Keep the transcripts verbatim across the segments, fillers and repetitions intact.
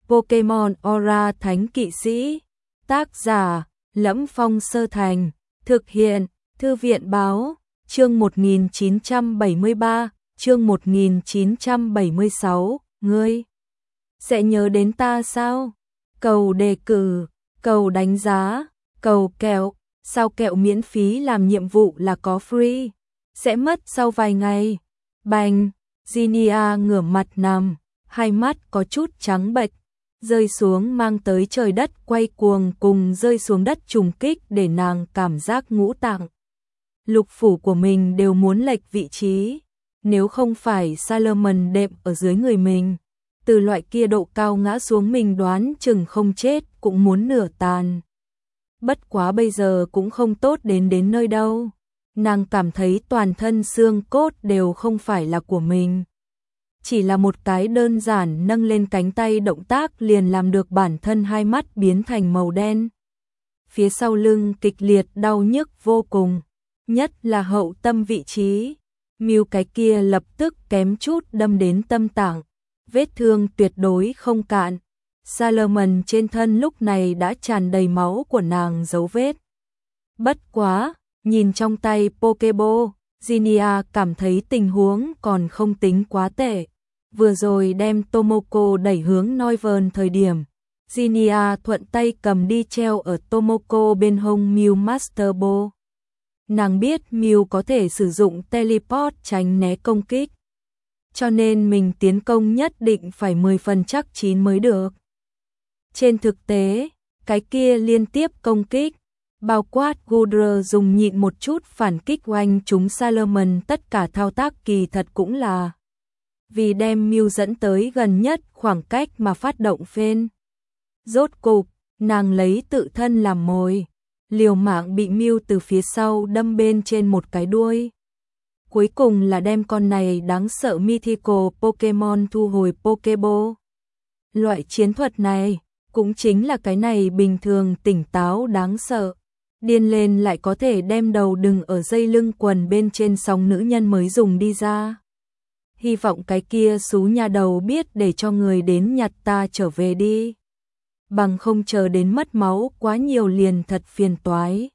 Pokemon Aura Thánh Kỵ Sĩ. Tác giả: Lẫm Phong Sơ Thành. Thực hiện: Thư viện Báo. Chương một nghìn chín trăm bảy mươi ba, chương một nghìn chín trăm bảy mươi sáu, ngươi sẽ nhớ đến ta sao? Cầu đề cử, cầu đánh giá, cầu kẹo, sao kẹo miễn phí làm nhiệm vụ là có free, sẽ mất sau vài ngày. Bành, Ginia ngửa mặt nằm, hai mắt có chút trắng bệch, rơi xuống mang tới trời đất quay cuồng cùng rơi xuống đất trùng kích để nàng cảm giác ngũ tạng lục phủ của mình đều muốn lệch vị trí. Nếu không phải Salomon đệm ở dưới người mình, từ loại kia độ cao ngã xuống mình đoán chừng không chết cũng muốn nửa tàn. Bất quá bây giờ cũng không tốt đến đến nơi đâu. Nàng cảm thấy toàn thân xương cốt đều không phải là của mình. Chỉ là một cái đơn giản nâng lên cánh tay động tác liền làm được bản thân hai mắt biến thành màu đen. Phía sau lưng kịch liệt đau nhức vô cùng, nhất là hậu tâm vị trí. Mưu cái kia lập tức kém chút đâm đến tâm tạng, vết thương tuyệt đối không cạn. Salomon trên thân lúc này đã tràn đầy máu của nàng dấu vết. Bất quá, nhìn trong tay Pokeball, Ginia cảm thấy tình huống còn không tính quá tệ. Vừa rồi đem Tomoko đẩy hướng Noivern thời điểm, Ginia thuận tay cầm đi treo ở Tomoko bên hông Mew Master Ball. Nàng biết Mew có thể sử dụng teleport tránh né công kích, cho nên mình tiến công nhất định phải mười phần chắc chín mới được. Trên thực tế, cái kia liên tiếp công kích, bao quát Goodra dùng nhịn một chút phản kích oanh chúng Salomon, tất cả thao tác kỳ thật cũng là vì đem Mew dẫn tới gần nhất khoảng cách mà phát động phên. Rốt cục, nàng lấy tự thân làm mồi, liều mạng bị Mew từ phía sau đâm bên trên một cái đuôi. Cuối cùng là đem con này đáng sợ mythical Pokemon thu hồi Pokeball. Loại chiến thuật này, cũng chính là cái này bình thường tỉnh táo đáng sợ. Điên lên lại có thể đem đầu đừng ở dây lưng quần bên trên sóng nữ nhân mới dùng đi ra. Hy vọng cái kia xú nhà đầu biết để cho người đến nhặt ta trở về đi. Bằng không chờ đến mất máu quá nhiều liền thật phiền toái.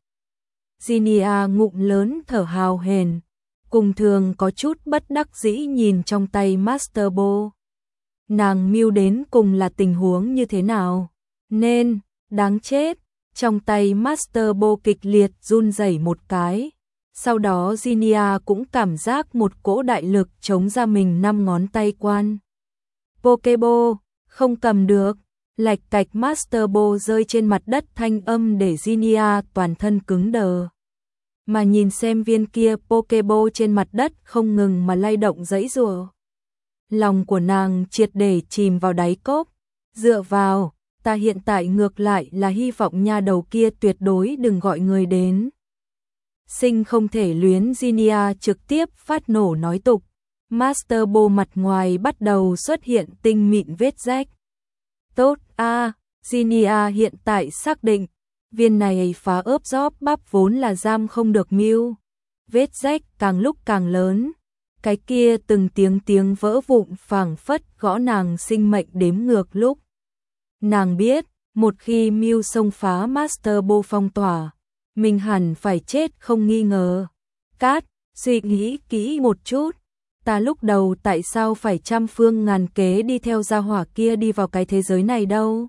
Ginia ngụm lớn thở hào hển, cùng thường có chút bất đắc dĩ nhìn trong tay Master Ball. Nàng Mew đến cùng là tình huống như thế nào? Nên, đáng chết, trong tay Master Ball kịch liệt run rẩy một cái. Sau đó Ginia cũng cảm giác một cỗ đại lực chống ra mình năm ngón tay quan. Pokeball, không cầm được. Lạch cạch Master Ball rơi trên mặt đất thanh âm để Ginia toàn thân cứng đờ. Mà nhìn xem viên kia Pokeball trên mặt đất không ngừng mà lay động giãy giụa. Lòng của nàng triệt để chìm vào đáy cốc. Dựa vào, ta hiện tại ngược lại là hy vọng nha đầu kia tuyệt đối đừng gọi người đến. Sinh không thể luyến Ginia trực tiếp phát nổ nói tục. Master Ball mặt ngoài bắt đầu xuất hiện tinh mịn vết rách. Tốt a, à, Ginia hiện tại xác định, viên này phá ớp gióp bắp vốn là giam không được Mew. Vết rách càng lúc càng lớn, cái kia từng tiếng tiếng vỡ vụn phảng phất gõ nàng sinh mệnh đếm ngược lúc. Nàng biết, một khi Mew xông phá Master Ball phong tỏa, mình hẳn phải chết không nghi ngờ. Cát, suy nghĩ kỹ một chút. Ta lúc đầu tại sao phải trăm phương ngàn kế đi theo gia hỏa kia đi vào cái thế giới này đâu?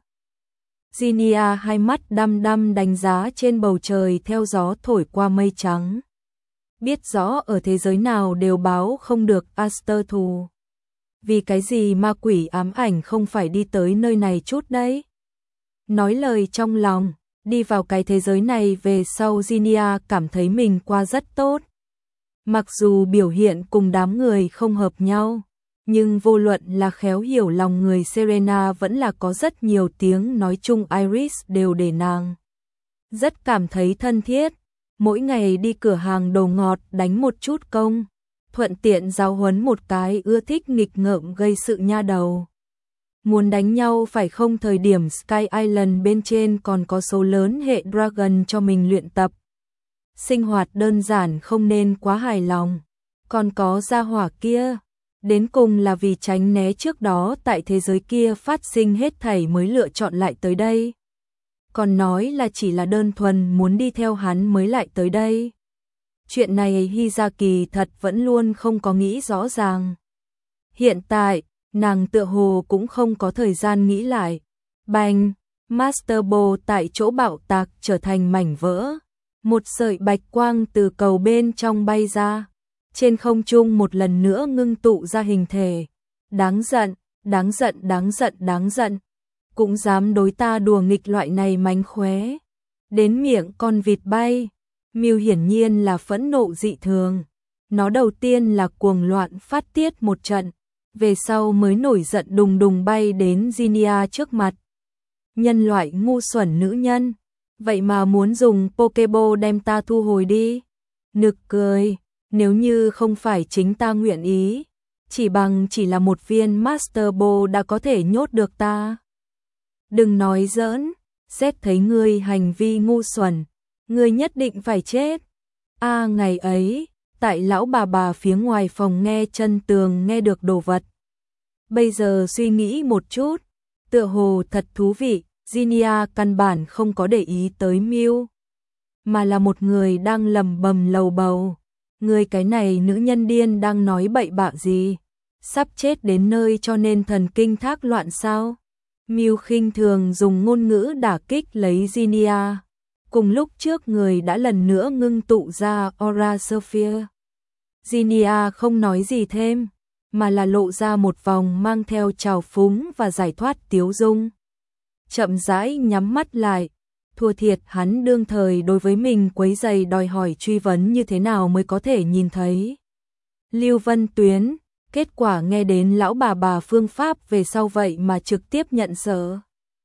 Ginia hai mắt đăm đăm đánh giá trên bầu trời theo gió thổi qua mây trắng. Biết rõ ở thế giới nào đều báo không được Aster thù. Vì cái gì ma quỷ ám ảnh không phải đi tới nơi này chút đấy? Nói lời trong lòng, đi vào cái thế giới này về sau Ginia cảm thấy mình qua rất tốt. Mặc dù biểu hiện cùng đám người không hợp nhau, nhưng vô luận là khéo hiểu lòng người Serena vẫn là có rất nhiều tiếng nói chung Iris đều để nàng rất cảm thấy thân thiết. Mỗi ngày đi cửa hàng đồ ngọt đánh một chút công, thuận tiện giáo huấn một cái ưa thích nghịch ngợm gây sự nha đầu. Muốn đánh nhau phải không? Thời điểm Sky Island bên trên còn có số lớn hệ Dragon cho mình luyện tập. Sinh hoạt đơn giản không nên quá hài lòng. Còn có gia hỏa kia, Đến cùng là vì tránh né trước đó tại thế giới kia phát sinh hết thảy mới lựa chọn lại tới đây. Còn nói là chỉ là đơn thuần muốn đi theo hắn mới lại tới đây. Chuyện này Hizaki thật vẫn luôn không có nghĩ rõ ràng. Hiện tại, nàng tựa hồ cũng không có thời gian nghĩ lại. Bành, Master Ball tại chỗ bạo tạc trở thành mảnh vỡ. Một sợi bạch quang từ cầu bên trong bay ra. Trên không trung một lần nữa ngưng tụ ra hình thể. Đáng giận, đáng giận, đáng giận, đáng giận. Cũng dám đối ta đùa nghịch loại này mánh khóe. Đến miệng con vịt bay. Mew hiển nhiên là phẫn nộ dị thường. Nó đầu tiên là cuồng loạn phát tiết một trận. Về sau mới nổi giận đùng đùng bay đến Zinnia trước mặt. Nhân loại ngu xuẩn nữ nhân. Vậy mà muốn dùng Pokeball đem ta thu hồi đi. Nực cười. Nếu như không phải chính ta nguyện ý. Chỉ bằng chỉ là một viên Master Ball đã có thể nhốt được ta. Đừng nói giỡn. Xét thấy ngươi hành vi ngu xuẩn. Ngươi nhất định phải chết. A à, ngày ấy. Tại lão bà bà phía ngoài phòng nghe chân tường nghe được đồ vật. Bây giờ suy nghĩ một chút. Tựa hồ thật thú vị. Zinnia căn bản không có để ý tới Mew. Mà là một người đang lầm bầm lầu bầu. Người cái này nữ nhân điên đang nói bậy bạ gì? Sắp chết đến nơi cho nên thần kinh thác loạn sao? Mew khinh thường dùng ngôn ngữ đả kích lấy Zinnia. Cùng lúc trước người đã lần nữa ngưng tụ ra Aura Sphere. Zinnia không nói gì thêm, mà là lộ ra một vòng mang theo trào phúng và giải thoát tiếu dung. Chậm rãi nhắm mắt lại. Thua thiệt hắn đương thời đối với mình quấy rầy đòi hỏi truy vấn như thế nào mới có thể nhìn thấy. Lưu Vân Tuyến, kết quả nghe đến lão bà bà phương pháp về sau vậy mà trực tiếp nhận sợ.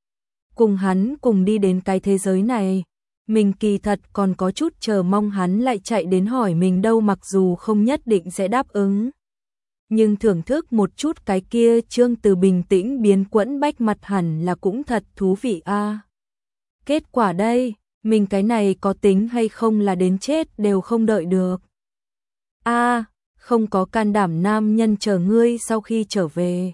Cùng hắn cùng đi đến cái thế giới này, mình kỳ thật còn có chút chờ mong hắn lại chạy đến hỏi mình đâu, mặc dù không nhất định sẽ đáp ứng. Nhưng thưởng thức một chút cái kia Trương từ bình tĩnh biến quẫn bách mặt hẳn là cũng thật thú vị a. À. Kết quả đây, mình cái này có tính hay không là đến chết đều không đợi được. A, à, không có can đảm nam nhân chờ ngươi sau khi trở về.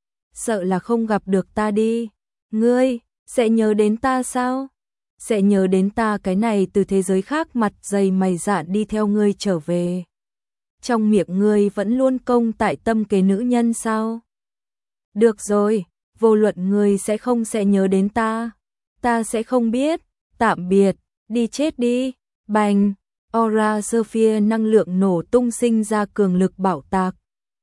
Sợ là không gặp được ta đi. Ngươi, sẽ nhớ đến ta sao? Sẽ nhớ đến ta cái này từ thế giới khác mặt dày mày dạn đi theo ngươi trở về. Trong miệng ngươi vẫn luôn công tại tâm kế nữ nhân sao? Được rồi, vô luận ngươi sẽ không sẽ nhớ đến ta. Ta sẽ không biết, tạm biệt, đi chết đi. Bành, Aura Sphere năng lượng nổ tung sinh ra cường lực bạo tạc.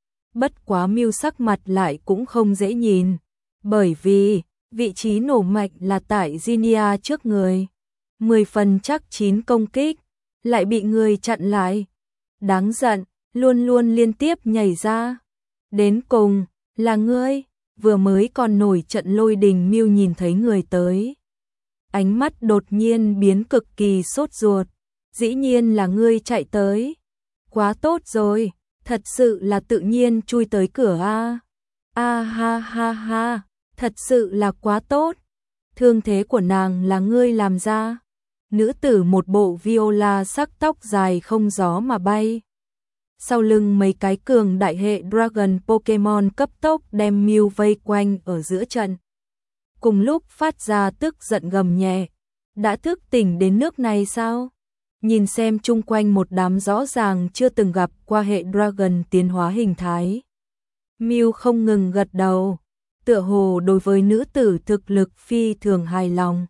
Bất quá Mew sắc mặt lại cũng không dễ nhìn, bởi vì vị trí nổ mạnh là tại Zinnia trước người. Mười phần chắc chín công kích, lại bị người chặn lại. Đáng giận, luôn luôn liên tiếp nhảy ra. Đến cùng, là ngươi, vừa mới còn nổi trận lôi đình Mew nhìn thấy người tới. Ánh mắt đột nhiên biến cực kỳ sốt ruột. Dĩ nhiên là ngươi chạy tới. Quá tốt rồi, thật sự là tự nhiên chui tới cửa a. A ha ha ha, thật sự là quá tốt. Thương thế của nàng là ngươi làm ra. Nữ tử một bộ viola sắc tóc dài không gió mà bay. Sau lưng mấy cái cường đại hệ Dragon Pokemon cấp tốc đem Mew vây quanh ở giữa trận. Cùng lúc phát ra tức giận gầm nhẹ. Đã thức tỉnh đến nước này sao? Nhìn xem chung quanh một đám rõ ràng chưa từng gặp qua hệ Dragon tiến hóa hình thái. Mew không ngừng gật đầu, tựa hồ đối với nữ tử thực lực phi thường hài lòng.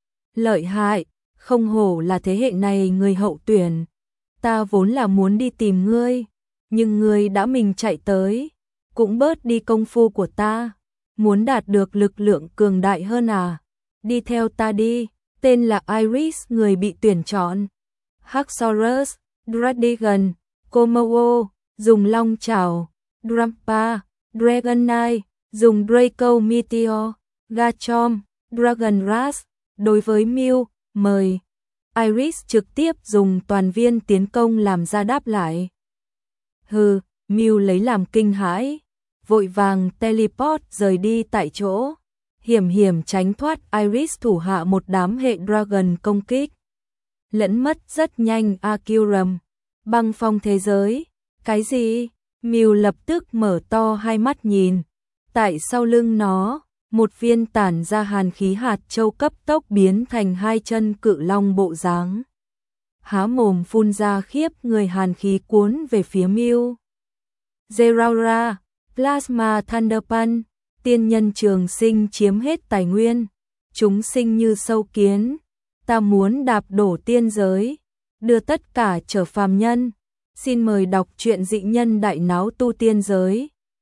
Lợi hại, không hổ là thế hệ này người hậu tuyển. Ta vốn là muốn đi tìm ngươi, nhưng ngươi đã mình chạy tới, cũng bớt đi công phu của ta. Muốn đạt được lực lượng cường đại hơn à? Đi theo ta đi, tên là Iris, người bị tuyển chọn. Haxorus, Dradigan, Komodo, dùng long chảo, Drampa, Dragonite, dùng Draco Meteor, Garchomp, Dragon Rush. Đối với Mew, mời. Iris trực tiếp dùng toàn viên tiến công làm ra đáp lại. Hừ, Mew lấy làm kinh hãi, vội vàng teleport rời đi tại chỗ, hiểm hiểm tránh thoát Iris thủ hạ một đám hệ Dragon công kích. Lẫn mất rất nhanh Akiram, băng phong thế giới. Cái gì? Mưu lập tức mở to hai mắt nhìn, tại sau lưng nó, một viên tản ra hàn khí hạt châu cấp tốc biến thành hai chân cự long bộ dáng. Há mồm phun ra khiếp người hàn khí cuốn về phía Mưu. Zeraora, Plasma Thunder Punch, tiên nhân trường sinh chiếm hết tài nguyên, chúng sinh như sâu kiến, ta muốn đạp đổ tiên giới, đưa tất cả trở phàm nhân. Xin mời đọc truyện Dị Nhân Đại Náo Tu Tiên Giới.